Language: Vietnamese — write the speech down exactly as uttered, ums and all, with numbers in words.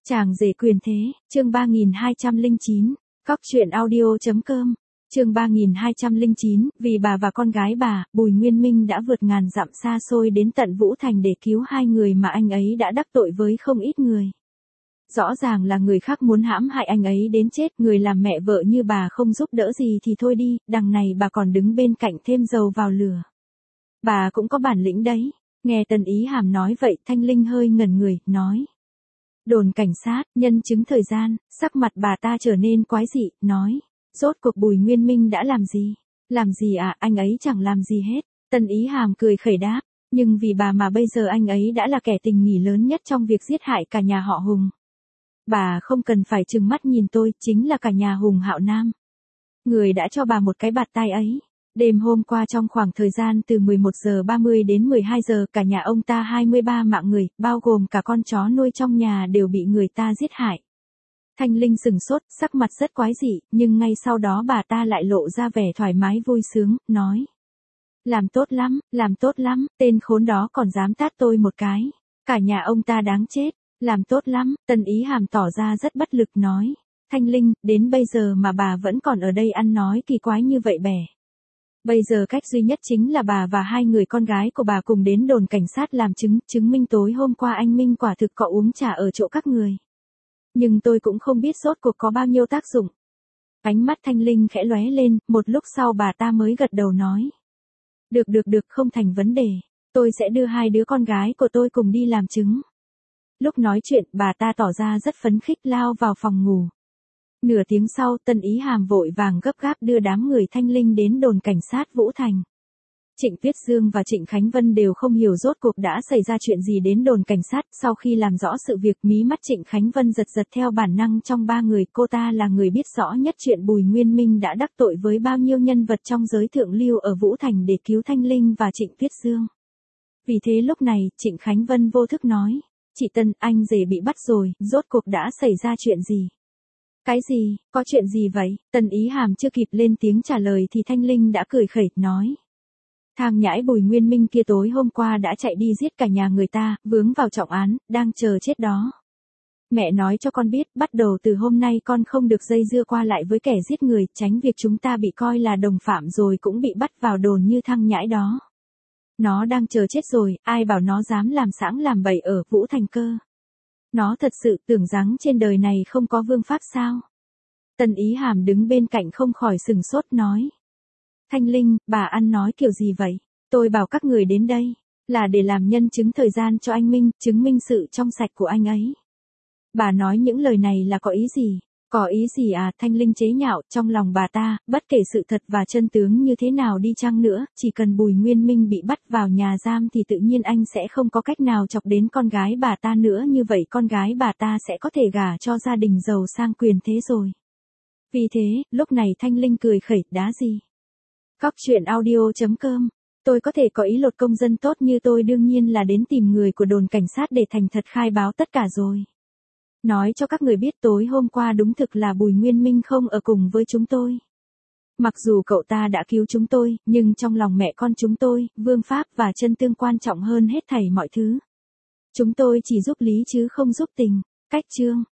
Chàng rể quyền thế, chương ba nghìn hai trăm lẻ chín, cóc truyện audio.com, chương ba nghìn hai trăm lẻ chín, vì bà và con gái bà, Bùi Nguyên Minh đã vượt ngàn dặm xa xôi đến tận Vũ Thành để cứu hai người mà anh ấy đã đắc tội với không ít người. Rõ ràng là người khác muốn hãm hại anh ấy đến chết, người làm mẹ vợ như bà không giúp đỡ gì thì thôi đi, đằng này bà còn đứng bên cạnh thêm dầu vào lửa. Bà cũng có bản lĩnh đấy. Nghe Tần Ý Hàm nói vậy, Thanh Linh hơi ngẩn người, nói. Đồn cảnh sát, nhân chứng thời gian, sắc mặt bà ta trở nên quái dị, nói. Rốt cuộc Bùi Nguyên Minh đã làm gì? Làm gì à, anh ấy chẳng làm gì hết. Tần Ý Hàm cười khẩy đáp, nhưng vì bà mà bây giờ anh ấy đã là kẻ tình nghi lớn nhất trong việc giết hại cả nhà họ Hùng. Bà không cần phải trừng mắt nhìn tôi, chính là cả nhà Hùng Hạo Nam. Người đã cho bà một cái bạt tai ấy. Đêm hôm qua trong khoảng thời gian từ mười một giờ ba mươi đến mười hai giờ, cả nhà ông ta hai mươi ba mạng người, bao gồm cả con chó nuôi trong nhà đều bị người ta giết hại. Thanh Linh sừng sốt, sắc mặt rất quái dị, nhưng ngay sau đó bà ta lại lộ ra vẻ thoải mái vui sướng, nói. Làm tốt lắm, làm tốt lắm, tên khốn đó còn dám tát tôi một cái. Cả nhà ông ta đáng chết, làm tốt lắm, Tần Ý Hàm tỏ ra rất bất lực nói. Thanh Linh, đến bây giờ mà bà vẫn còn ở đây ăn nói kỳ quái như vậy bè. Bây giờ cách duy nhất chính là bà và hai người con gái của bà cùng đến đồn cảnh sát làm chứng, chứng minh tối hôm qua anh Minh quả thực có uống trà ở chỗ các người. Nhưng tôi cũng không biết rốt cuộc có bao nhiêu tác dụng. Ánh mắt Thanh Linh khẽ lóe lên, một lúc sau bà ta mới gật đầu nói. Được được được, không thành vấn đề. Tôi sẽ đưa hai đứa con gái của tôi cùng đi làm chứng. Lúc nói chuyện, bà ta tỏ ra rất phấn khích lao vào phòng ngủ. Nửa tiếng sau, Tần Ý Hàm vội vàng gấp gáp đưa đám người Thanh Linh đến đồn cảnh sát Vũ Thành. Trịnh Tuyết Dương và Trịnh Khánh Vân đều không hiểu rốt cuộc đã xảy ra chuyện gì đến đồn cảnh sát. Sau khi làm rõ sự việc, mí mắt Trịnh Khánh Vân giật giật theo bản năng trong ba người. Cô ta là người biết rõ nhất chuyện Bùi Nguyên Minh đã đắc tội với bao nhiêu nhân vật trong giới thượng lưu ở Vũ Thành để cứu Thanh Linh và Trịnh Tuyết Dương. Vì thế lúc này, Trịnh Khánh Vân vô thức nói. Chị Tân, anh rể bị bắt rồi, rốt cuộc đã xảy ra chuyện gì? Cái gì, có chuyện gì vậy? Tần Ý Hàm chưa kịp lên tiếng trả lời thì Thanh Linh đã cười khẩy, nói. Thằng nhãi Bùi Nguyên Minh kia tối hôm qua đã chạy đi giết cả nhà người ta, vướng vào trọng án, đang chờ chết đó. Mẹ nói cho con biết, bắt đầu từ hôm nay con không được dây dưa qua lại với kẻ giết người, tránh việc chúng ta bị coi là đồng phạm rồi cũng bị bắt vào đồn như thằng nhãi đó. Nó đang chờ chết rồi, ai bảo nó dám làm sẵn làm bậy ở Vũ Thành cơ. Nó thật sự tưởng rằng trên đời này không có vương pháp sao? Tần Ý Hàm đứng bên cạnh không khỏi sừng sốt nói. Thanh Linh, bà ăn nói kiểu gì vậy? Tôi bảo các người đến đây, là để làm nhân chứng thời gian cho anh Minh, chứng minh sự trong sạch của anh ấy. Bà nói những lời này là có ý gì? Có ý gì à? Thanh Linh chế nhạo, trong lòng bà ta, bất kể sự thật và chân tướng như thế nào đi chăng nữa, chỉ cần Bùi Nguyên Minh bị bắt vào nhà giam thì tự nhiên anh sẽ không có cách nào chọc đến con gái bà ta nữa, như vậy con gái bà ta sẽ có thể gả cho gia đình giàu sang quyền thế rồi. Vì thế, lúc này Thanh Linh cười khẩy, đá gì? Cóc truyện audio.com, tôi có thể có ý lột công dân tốt như tôi đương nhiên là đến tìm người của đồn cảnh sát để thành thật khai báo tất cả rồi. Nói cho các người biết tối hôm qua đúng thực là Bùi Nguyên Minh không ở cùng với chúng tôi. Mặc dù cậu ta đã cứu chúng tôi, nhưng trong lòng mẹ con chúng tôi, vương pháp và chân tương quan trọng hơn hết thảy mọi thứ. Chúng tôi chỉ giúp lý chứ không giúp tình. Cách chương.